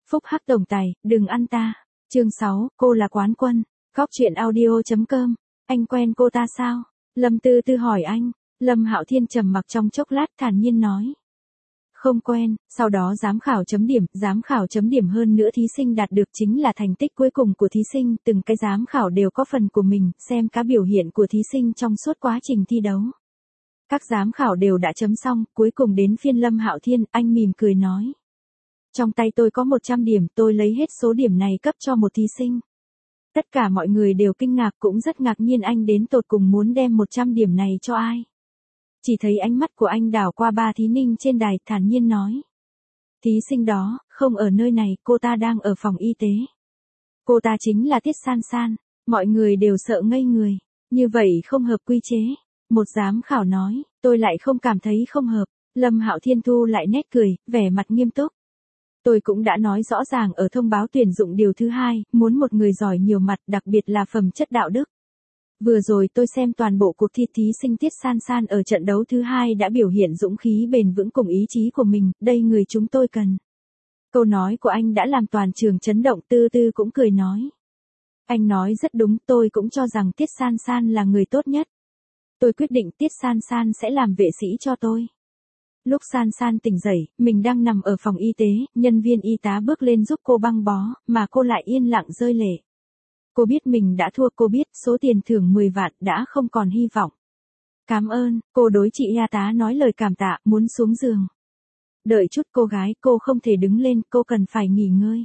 Phúc hắc tổng tài, đừng ăn ta. Chương 6, cô là quán quân. Góc truyện audio.com. Anh quen cô ta sao? Lâm Tư Tư hỏi anh. Lâm Hạo Thiên trầm mặc trong chốc lát thản nhiên nói. Không quen. Sau đó giám khảo chấm điểm hơn nữa thí sinh đạt được chính là thành tích cuối cùng của thí sinh. Từng cái giám khảo đều có phần của mình, xem các biểu hiện của thí sinh trong suốt quá trình thi đấu. Các giám khảo đều đã chấm xong, cuối cùng đến phiên Lâm Hạo Thiên, anh mỉm cười nói. Trong tay tôi có 100 điểm, tôi lấy hết số điểm này cấp cho một thí sinh. Tất cả mọi người đều kinh ngạc, cũng rất ngạc nhiên anh đến tột cùng muốn đem 100 điểm này cho ai. Chỉ thấy ánh mắt của anh đảo qua ba thí ninh trên đài, thản nhiên nói. Thí sinh đó, không ở nơi này, cô ta đang ở phòng y tế. Cô ta chính là Tiết San San. Mọi người đều sợ ngây người. Như vậy không hợp quy chế. Một giám khảo nói, tôi lại không cảm thấy không hợp. Lâm Hạo Thiên thu lại nét cười, vẻ mặt nghiêm túc. Tôi cũng đã nói rõ ràng ở thông báo tuyển dụng điều thứ 2, muốn một người giỏi nhiều mặt, đặc biệt là phẩm chất đạo đức. Vừa rồi tôi xem toàn bộ cuộc thi, thí sinh Tiết San San ở trận đấu thứ 2 đã biểu hiện dũng khí bền vững cùng ý chí của mình, đây người chúng tôi cần. Câu nói của anh đã làm toàn trường chấn động. Tư Tư cũng cười nói. Anh nói rất đúng, tôi cũng cho rằng Tiết San San là người tốt nhất. Tôi quyết định Tiết San San sẽ làm vệ sĩ cho tôi. Lúc San San tỉnh dậy, mình đang nằm ở phòng y tế, nhân viên y tá bước lên giúp cô băng bó, mà cô lại yên lặng rơi lệ. Cô biết mình đã thua, cô biết số tiền thưởng 10 vạn đã không còn hy vọng. Cảm ơn, cô đối chị y tá nói lời cảm tạ, muốn xuống giường. Đợi chút cô gái, cô không thể đứng lên, cô cần phải nghỉ ngơi.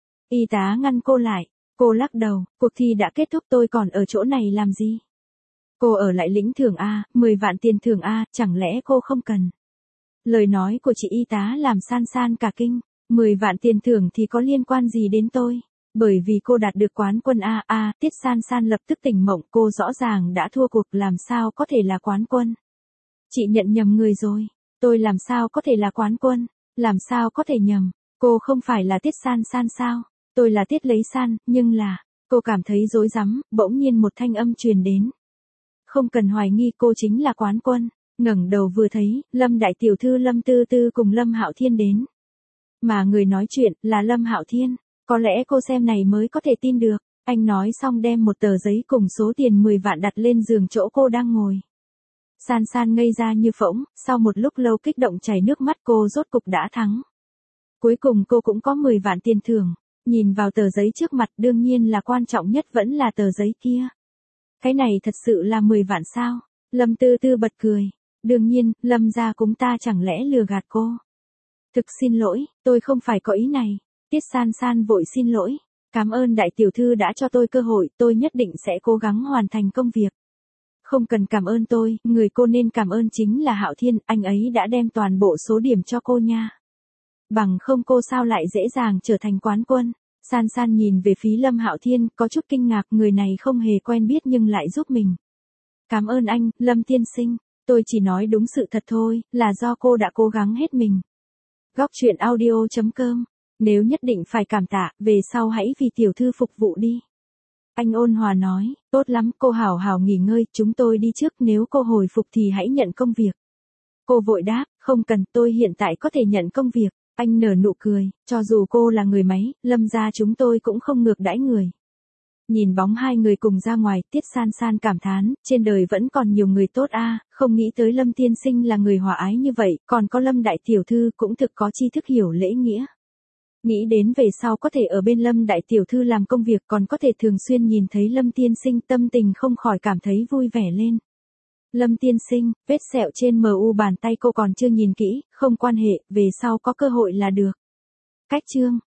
Y tá ngăn cô lại, cô lắc đầu, cuộc thi đã kết thúc, tôi còn ở chỗ này làm gì? Cô ở lại lĩnh thưởng A, 10 vạn tiền thưởng A, chẳng lẽ cô không cần? Lời nói của chị y tá làm San San cả kinh, 10 vạn tiền thưởng thì có liên quan gì đến tôi? Bởi vì cô đạt được quán quân A. Tiết San San lập tức tỉnh mộng, cô rõ ràng đã thua cuộc, làm sao có thể là quán quân? Chị nhận nhầm người rồi, tôi làm sao có thể là quán quân? Làm sao có thể nhầm? Cô không phải là Tiết San San sao? Tôi là Tiết Lấy San, nhưng là, cô cảm thấy rối rắm, bỗng nhiên một thanh âm truyền đến. Không cần hoài nghi, cô chính là quán quân. Ngẩng đầu vừa thấy, Lâm đại tiểu thư Lâm Tư Tư cùng Lâm Hạo Thiên đến. Mà người nói chuyện là Lâm Hạo Thiên, có lẽ cô xem này mới có thể tin được. Anh nói xong đem một tờ giấy cùng số tiền 10 vạn đặt lên giường chỗ cô đang ngồi. San San ngây ra như phỗng, sau một lúc lâu kích động chảy nước mắt, cô rốt cục đã thắng. Cuối cùng cô cũng có 10 vạn tiền thưởng. Nhìn vào tờ giấy trước mặt, đương nhiên là quan trọng nhất vẫn là tờ giấy kia. Cái này thật sự là 10 vạn sao? Lâm Tư Tư bật cười. Đương nhiên, Lâm gia chúng ta chẳng lẽ lừa gạt cô? Thực xin lỗi, tôi không phải có ý này. Tiết San San vội xin lỗi. Cảm ơn đại tiểu thư đã cho tôi cơ hội, tôi nhất định sẽ cố gắng hoàn thành công việc. Không cần cảm ơn tôi, người cô nên cảm ơn chính là Hạo Thiên, anh ấy đã đem toàn bộ số điểm cho cô nha. Bằng không cô sao lại dễ dàng trở thành quán quân? San San nhìn về phía Lâm Hạo Thiên, có chút kinh ngạc, người này không hề quen biết nhưng lại giúp mình. Cảm ơn anh, Lâm tiên sinh. Tôi chỉ nói đúng sự thật thôi, là do cô đã cố gắng hết mình. Góc truyện audio.com. Nếu nhất định phải cảm tạ, về sau hãy vì tiểu thư phục vụ đi. Anh ôn hòa nói, tốt lắm, cô hảo hảo nghỉ ngơi, chúng tôi đi trước, nếu cô hồi phục thì hãy nhận công việc. Cô vội đáp, không cần, tôi hiện tại có thể nhận công việc. Anh nở nụ cười, cho dù cô là người máy, Lâm gia chúng tôi cũng không ngược đãi người. Nhìn bóng hai người cùng ra ngoài, Tiết San San cảm thán, trên đời vẫn còn nhiều người tốt không nghĩ tới Lâm tiên sinh là người hòa ái như vậy, còn có Lâm đại tiểu thư cũng thực có tri thức hiểu lễ nghĩa. Nghĩ đến về sau có thể ở bên Lâm đại tiểu thư làm công việc, còn có thể thường xuyên nhìn thấy Lâm tiên sinh, tâm tình không khỏi cảm thấy vui vẻ lên. Lâm tiên sinh, vết sẹo trên mu bàn tay cô còn chưa nhìn kỹ, không quan hệ, về sau có cơ hội là được. Cách chương